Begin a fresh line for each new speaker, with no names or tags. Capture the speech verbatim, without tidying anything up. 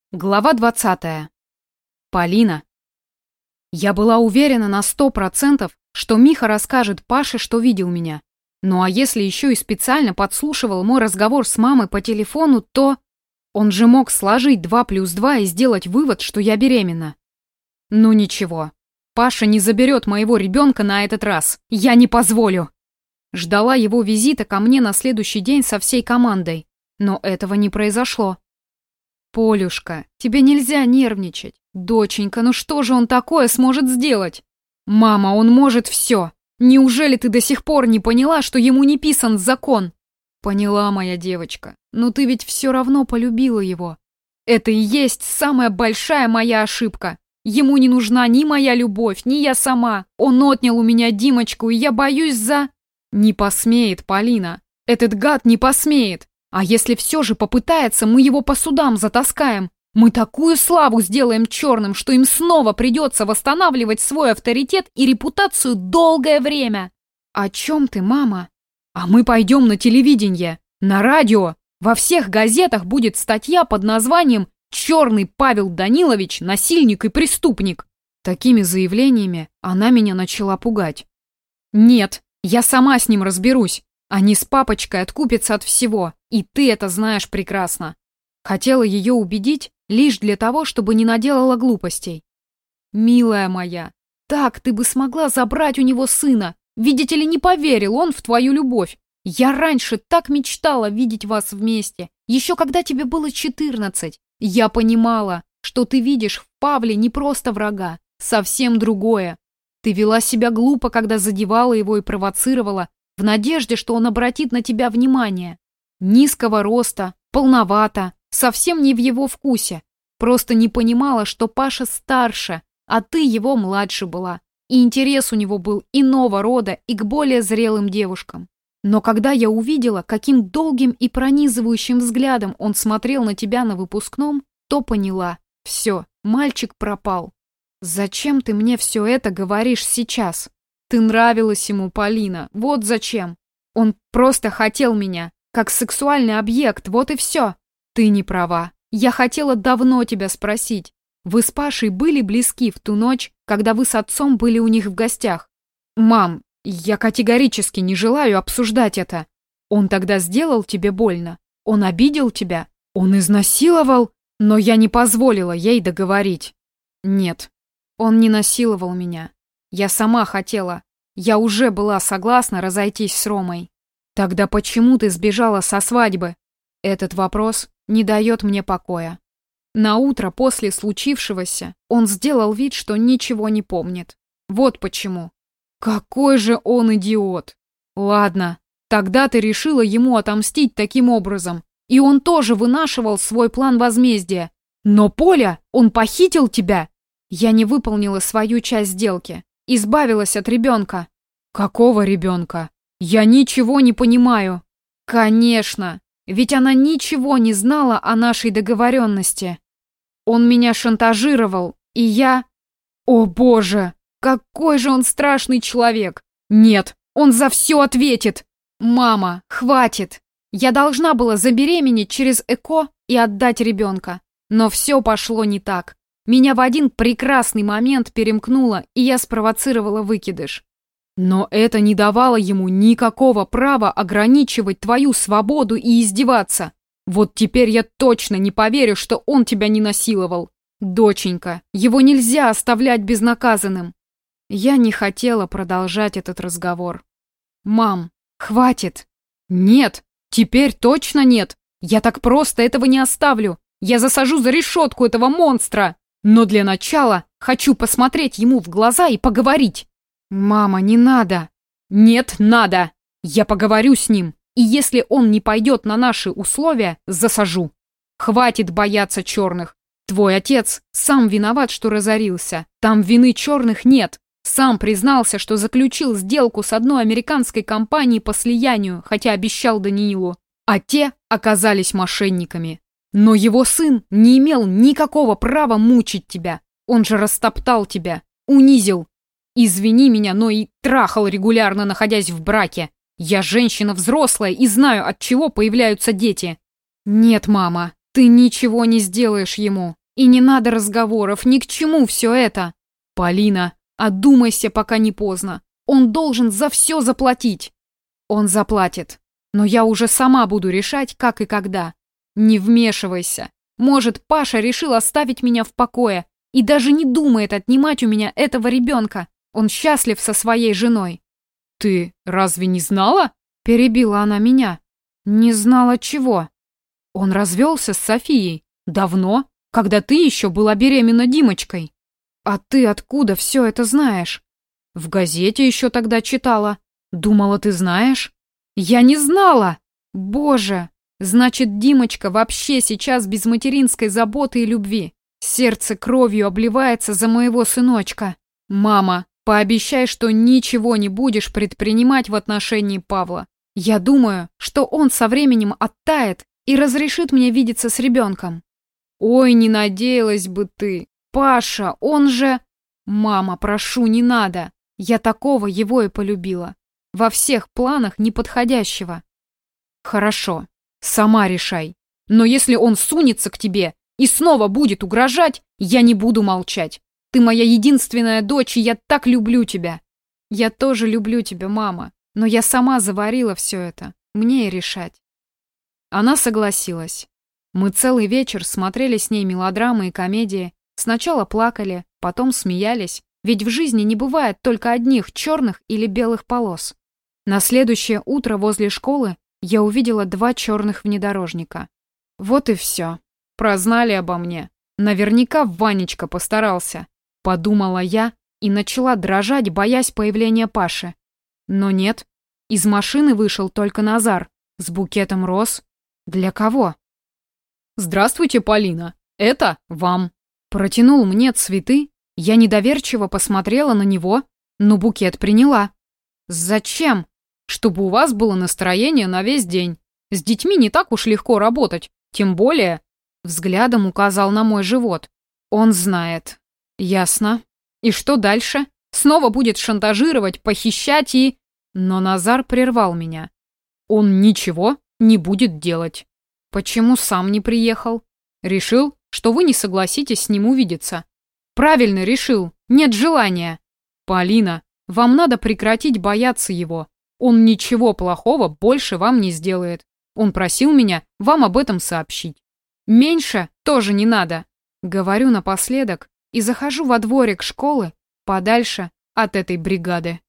Глава двадцатая. Полина. Я была уверена на сто процентов, что Миха расскажет Паше, что видел меня. Ну а если еще и специально подслушивал мой разговор с мамой по телефону, то... Он же мог сложить два плюс два и сделать вывод, что я беременна. Ну ничего. Паша не заберет моего ребенка на этот раз. Я не позволю. Ждала его визита ко мне на следующий день со всей командой. Но этого не произошло. «Полюшка, тебе нельзя нервничать. Доченька, ну что же он такое сможет сделать? Мама, он может все. Неужели ты до сих пор не поняла, что ему не писан закон?» «Поняла, моя девочка. Но ты ведь все равно полюбила его. Это и есть самая большая моя ошибка. Ему не нужна ни моя любовь, ни я сама. Он отнял у меня Димочку, и я боюсь за...» «Не посмеет, Полина. Этот гад не посмеет. А если все же попытается, мы его по судам затаскаем. Мы такую славу сделаем черным, что им снова придется восстанавливать свой авторитет и репутацию долгое время». «О чем ты, мама?» «А мы пойдем на телевидение, на радио. Во всех газетах будет статья под названием «Черный Павел Данилович, насильник и преступник». Такими заявлениями она меня начала пугать. «Нет, я сама с ним разберусь. Они с папочкой откупятся от всего, и ты это знаешь прекрасно». Хотела ее убедить лишь для того, чтобы не наделала глупостей. «Милая моя, так ты бы смогла забрать у него сына. Видите ли, не поверил он в твою любовь. Я раньше так мечтала видеть вас вместе, еще когда тебе было четырнадцать. Я понимала, что ты видишь в Павле не просто врага, совсем другое. Ты вела себя глупо, когда задевала его и провоцировала, в надежде, что он обратит на тебя внимание. Низкого роста, полновато, совсем не в его вкусе. Просто не понимала, что Паша старше, а ты его младше была. И интерес у него был иного рода и к более зрелым девушкам. Но когда я увидела, каким долгим и пронизывающим взглядом он смотрел на тебя на выпускном, то поняла. Все, мальчик пропал. Зачем ты мне все это говоришь сейчас? Ты нравилась ему, Полина, вот зачем. Он просто хотел меня, как сексуальный объект, вот и все. Ты не права. Я хотела давно тебя спросить. Вы с Пашей были близки в ту ночь, когда вы с отцом были у них в гостях? Мам, я категорически не желаю обсуждать это. Он тогда сделал тебе больно? Он обидел тебя? Он изнасиловал? Но я не позволила ей договорить. Нет, он не насиловал меня. Я сама хотела. Я уже была согласна разойтись с Ромой. Тогда почему ты сбежала со свадьбы? Этот вопрос не дает мне покоя. Наутро после случившегося он сделал вид, что ничего не помнит. Вот почему. Какой же он идиот. Ладно, тогда ты решила ему отомстить таким образом. И он тоже вынашивал свой план возмездия. Но, Поля, он похитил тебя. Я не выполнила свою часть сделки. Избавилась от ребенка. Какого ребенка? Я ничего не понимаю. Конечно, ведь она ничего не знала о нашей договоренности. Он меня шантажировал, и я... О боже, какой же он страшный человек. Нет, он за все ответит. Мама, хватит. Я должна была забеременеть через ЭКО и отдать ребенка. Но все пошло не так. Меня в один прекрасный момент перемкнуло, и я спровоцировала выкидыш. Но это не давало ему никакого права ограничивать твою свободу и издеваться. Вот теперь я точно не поверю, что он тебя не насиловал. Доченька, его нельзя оставлять безнаказанным. Я не хотела продолжать этот разговор. Мам, хватит. Нет, теперь точно нет. Я так просто этого не оставлю. Я засажу за решетку этого монстра. Но для начала хочу посмотреть ему в глаза и поговорить. Мама, не надо. Нет, надо. Я поговорю с ним. И если он не пойдет на наши условия, засажу. Хватит бояться черных. Твой отец сам виноват, что разорился. Там вины черных нет. Сам признался, что заключил сделку с одной американской компанией по слиянию, хотя обещал Даниилу. А те оказались мошенниками. Но его сын не имел никакого права мучить тебя. Он же растоптал тебя, унизил. Извини меня, но и трахал регулярно, находясь в браке. Я женщина взрослая и знаю, от чего появляются дети. Нет, мама, ты ничего не сделаешь ему. И не надо разговоров, ни к чему все это. Полина, одумайся, пока не поздно. Он должен за все заплатить. Он заплатит. Но я уже сама буду решать, как и когда. Не вмешивайся. Может, Паша решил оставить меня в покое и даже не думает отнимать у меня этого ребенка. Он счастлив со своей женой. Ты разве не знала? Перебила она меня. Не знала чего. Он развелся с Софией. Давно, когда ты еще была беременна Димочкой. А ты откуда все это знаешь? В газете еще тогда читала. Думала, ты знаешь? Я не знала! Боже! Значит, Димочка вообще сейчас без материнской заботы и любви. Сердце кровью обливается за моего сыночка. Мама, пообещай, что ничего не будешь предпринимать в отношении Павла. Я думаю, что он со временем оттает и разрешит мне видеться с ребенком. Ой, не надеялась бы ты. Паша, он же... Мама, прошу, не надо. Я такого его и полюбила. Во всех планах неподходящего. Хорошо, сама решай. Но если он сунется к тебе и снова будет угрожать, я не буду молчать. Ты моя единственная дочь, и я так люблю тебя. Я тоже люблю тебя, мама. Но я сама заварила все это. Мне и решать. Она согласилась. Мы целый вечер смотрели с ней мелодрамы и комедии. Сначала плакали, потом смеялись. Ведь в жизни не бывает только одних черных или белых полос. На следующее утро возле школы я увидела два черных внедорожника. Вот и все. Прознали обо мне. Наверняка Ванечка постарался. Подумала я и начала дрожать, боясь появления Паши. Но нет. Из машины вышел только Назар с букетом роз. Для кого? «Здравствуйте, Полина. Это вам». Протянул мне цветы. Я недоверчиво посмотрела на него, но букет приняла. «Зачем?» «Чтобы у вас было настроение на весь день. С детьми не так уж легко работать. Тем более...» Взглядом указал на мой живот. «Он знает». «Ясно. И что дальше? Снова будет шантажировать, похищать и...» Но Назар прервал меня. «Он ничего не будет делать». «Почему сам не приехал?» «Решил, что вы не согласитесь с ним увидеться». «Правильно решил. Нет желания». «Полина, вам надо прекратить бояться его. Он ничего плохого больше вам не сделает. Он просил меня вам об этом сообщить. Меньше тоже не надо». Говорю напоследок и захожу во дворик школы подальше от этой бригады.